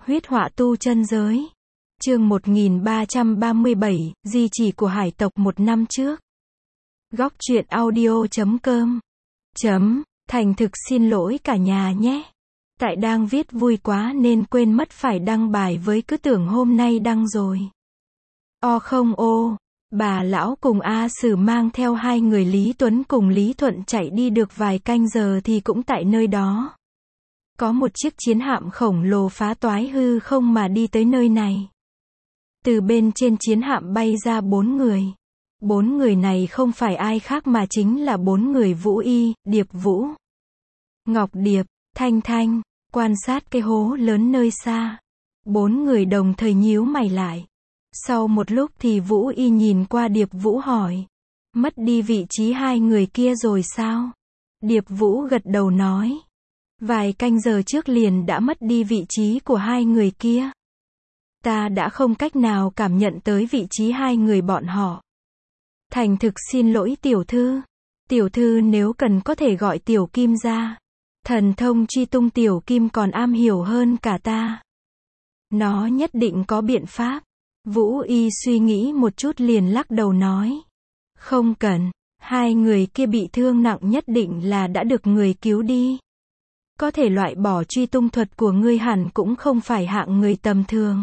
Huyết họa tu chân giới. Chương 1337, di chỉ của hải tộc một năm trước. Góc truyện audio.com. Thành thực xin lỗi cả nhà nhé. Tại đang viết vui quá nên quên mất phải đăng bài với, cứ tưởng hôm nay đăng rồi. Không ô. Bà lão cùng A Sử mang theo hai người Lý Tuấn cùng Lý Thuận chạy đi được vài canh giờ thì cũng tại nơi đó. Có một chiếc chiến hạm khổng lồ phá toái hư không mà đi tới nơi này. Từ bên trên chiến hạm bay ra 4 người. 4 người này không phải ai khác mà chính là 4 người Vũ Y, Điệp Vũ, Ngọc Điệp, Thanh Thanh. Quan sát cái hố lớn nơi xa, 4 người đồng thời nhíu mày lại. Sau một lúc thì Vũ Y nhìn qua Điệp Vũ hỏi: mất đi vị trí hai người kia rồi sao? Điệp Vũ gật đầu nói: vài canh giờ trước liền đã mất đi vị trí của hai người kia. Ta đã không cách nào cảm nhận tới vị trí hai người bọn họ. Thành thực xin lỗi tiểu thư. Tiểu thư nếu cần có thể gọi tiểu Kim ra. Thần thông truy tung tiểu Kim còn am hiểu hơn cả ta. Nó nhất định có biện pháp. Vũ Y suy nghĩ một chút liền lắc đầu nói: không cần, hai người kia bị thương nặng nhất định là đã được người cứu đi. Có thể loại bỏ truy tung thuật của ngươi hẳn cũng không phải hạng người tầm thường.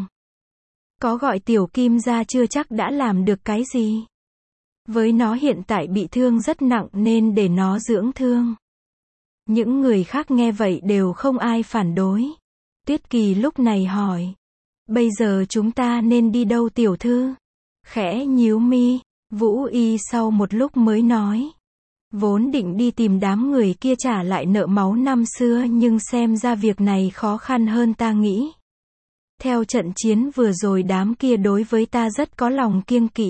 Có gọi tiểu Kim ra chưa chắc đã làm được cái gì. Với nó hiện tại bị thương rất nặng nên để nó dưỡng thương. Những người khác nghe vậy đều không ai phản đối. Tuyết Kỳ lúc này hỏi: bây giờ chúng ta nên đi đâu tiểu thư? Khẽ nhíu mi, Vũ Y sau một lúc mới nói: vốn định đi tìm đám người kia trả lại nợ máu năm xưa nhưng xem ra việc này khó khăn hơn ta nghĩ. Theo trận chiến vừa rồi đám kia đối với ta rất có lòng kiêng kỵ.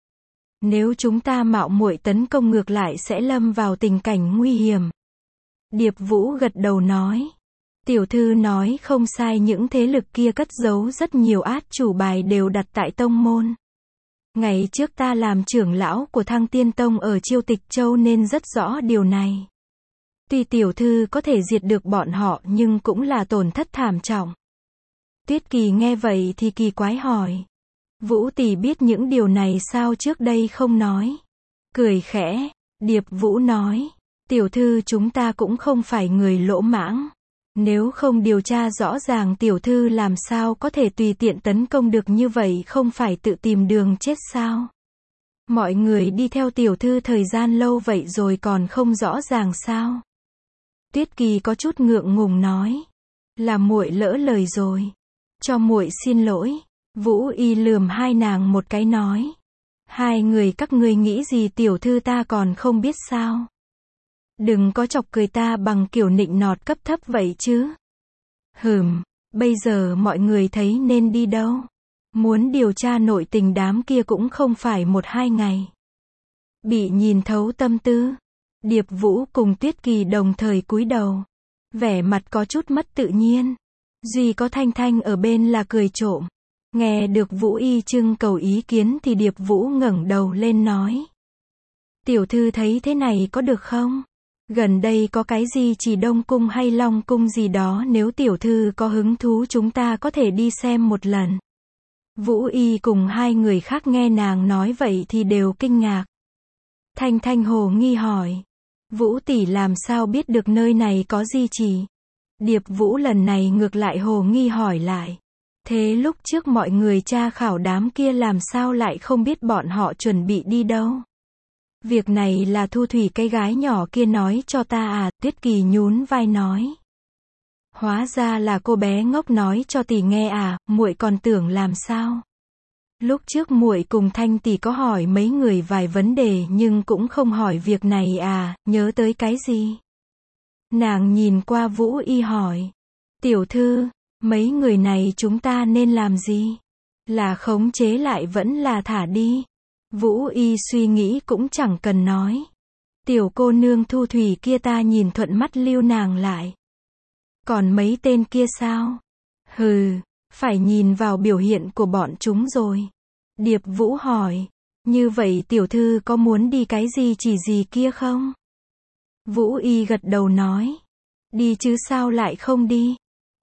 Nếu chúng ta mạo muội tấn công ngược lại sẽ lâm vào tình cảnh nguy hiểm. Điệp Vũ gật đầu nói: tiểu thư nói không sai, những thế lực kia cất giấu rất nhiều át chủ bài đều đặt tại tông môn. Ngày trước ta làm trưởng lão của Thăng Tiên Tông ở Chiêu Tịch Châu nên rất rõ điều này. Tuy tiểu thư có thể diệt được bọn họ nhưng cũng là tổn thất thảm trọng. Tuyết Kỳ nghe vậy thì kỳ quái hỏi: Vũ tỷ biết những điều này sao trước đây không nói? Cười khẽ, Điệp Vũ nói: tiểu thư chúng ta cũng không phải người lỗ mãng. Nếu không điều tra rõ ràng tiểu thư làm sao có thể tùy tiện tấn công được như vậy, không phải tự tìm đường chết sao? Mọi người đi theo tiểu thư thời gian lâu vậy rồi còn không rõ ràng sao? Tuyết Kỳ có chút ngượng ngùng nói: là muội lỡ lời rồi. Cho muội xin lỗi. Vũ Y lườm hai nàng một cái nói: hai người các ngươi nghĩ gì tiểu thư ta còn không biết sao? Đừng có chọc cười ta bằng kiểu nịnh nọt cấp thấp vậy chứ. Bây giờ mọi người thấy nên đi đâu? Muốn điều tra nội tình đám kia cũng không phải 1-2 ngày. Bị nhìn thấu tâm tư, Điệp Vũ cùng Tuyết Kỳ đồng thời cúi đầu. Vẻ mặt có chút mất tự nhiên. Duy có Thanh Thanh ở bên là cười trộm. Nghe được Vũ Y trưng cầu ý kiến thì Điệp Vũ ngẩng đầu lên nói: tiểu thư thấy thế này có được không? Gần đây có cái gì chỉ Đông Cung hay Long Cung gì đó, nếu tiểu thư có hứng thú chúng ta có thể đi xem một lần. Vũ Y cùng hai người khác nghe nàng nói vậy thì đều kinh ngạc. Thanh Thanh hồ nghi hỏi: Vũ tỷ làm sao biết được nơi này có di chỉ? Điệp Vũ lần này ngược lại hồ nghi hỏi lại: thế lúc trước mọi người tra khảo đám kia làm sao lại không biết bọn họ chuẩn bị đi đâu? Việc này là Thu Thủy cái gái nhỏ kia nói cho ta à? Tuyết Kỳ nhún vai nói: hóa ra là cô bé ngốc nói cho tỷ nghe à, muội còn tưởng làm sao? Lúc trước muội cùng Thanh tỷ có hỏi mấy người vài vấn đề nhưng cũng không hỏi việc này à, nhớ tới cái gì? Nàng nhìn qua Vũ Y hỏi: tiểu thư, mấy người này chúng ta nên làm gì? Là khống chế lại vẫn là thả đi? Vũ Y suy nghĩ cũng chẳng cần nói. Tiểu cô nương Thu Thủy kia ta nhìn thuận mắt lưu nàng lại. Còn mấy tên kia sao? Phải nhìn vào biểu hiện của bọn chúng rồi. Điệp Vũ hỏi: như vậy tiểu thư có muốn đi cái gì chỉ gì kia không? Vũ Y gật đầu nói: đi chứ sao lại không đi?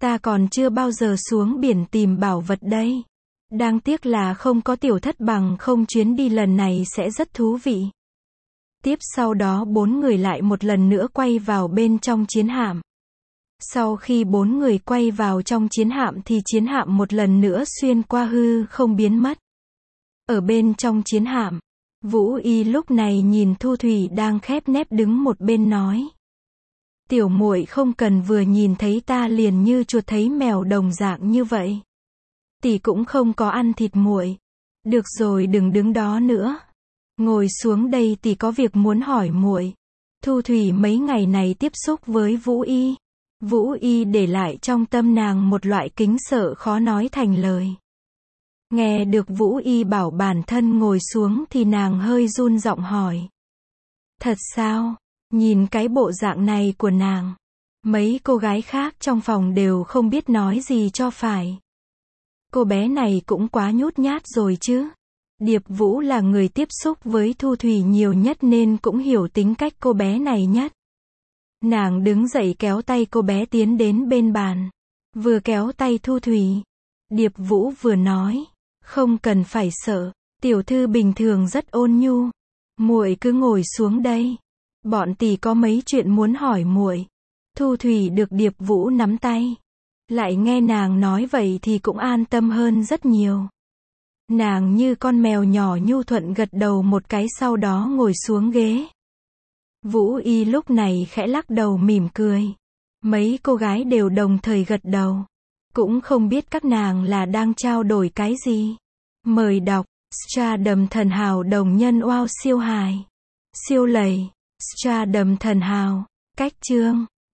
Ta còn chưa bao giờ xuống biển tìm bảo vật đây. Đáng tiếc là không có tiểu thất, bằng không chuyến đi lần này sẽ rất thú vị. Tiếp sau đó 4 người lại một lần nữa quay vào bên trong chiến hạm. Sau khi 4 người quay vào trong chiến hạm thì chiến hạm một lần nữa xuyên qua hư không biến mất. Ở bên trong chiến hạm, Vũ Y lúc này nhìn Thu Thủy đang khép nép đứng một bên nói. Tiểu muội không cần vừa nhìn thấy ta liền như chuột thấy mèo đồng dạng như vậy. Tỷ cũng không có ăn thịt muội. Được rồi, đừng đứng đó nữa. Ngồi xuống đây, tỷ có việc muốn hỏi muội. Thu Thủy mấy ngày này tiếp xúc với Vũ Y. Vũ Y để lại trong tâm nàng một loại kính sợ khó nói thành lời. Nghe được Vũ Y bảo bản thân ngồi xuống thì nàng hơi run giọng hỏi. Thật sao? Nhìn cái bộ dạng này của nàng, mấy cô gái khác trong phòng đều không biết nói gì cho phải. Cô bé này cũng quá nhút nhát rồi chứ. Điệp Vũ là người tiếp xúc với Thu Thủy nhiều nhất nên cũng hiểu tính cách cô bé này nhất. Nàng đứng dậy kéo tay cô bé tiến đến bên bàn. Vừa kéo tay Thu Thủy, Điệp Vũ vừa nói, không cần phải sợ, tiểu thư bình thường rất ôn nhu. Muội cứ ngồi xuống đây. Bọn tỷ có mấy chuyện muốn hỏi muội. Thu Thủy được Điệp Vũ nắm tay. Lại nghe nàng nói vậy thì cũng an tâm hơn rất nhiều. Nàng như con mèo nhỏ nhu thuận gật đầu một cái, sau đó ngồi xuống ghế. Vũ Y lúc này khẽ lắc đầu mỉm cười. Mấy cô gái đều đồng thời gật đầu. Cũng không biết các nàng là đang trao đổi cái gì. Mời đọc, Stardom thần hào đồng nhân wow siêu hài. Siêu lầy, Stardom thần hào. Cách chương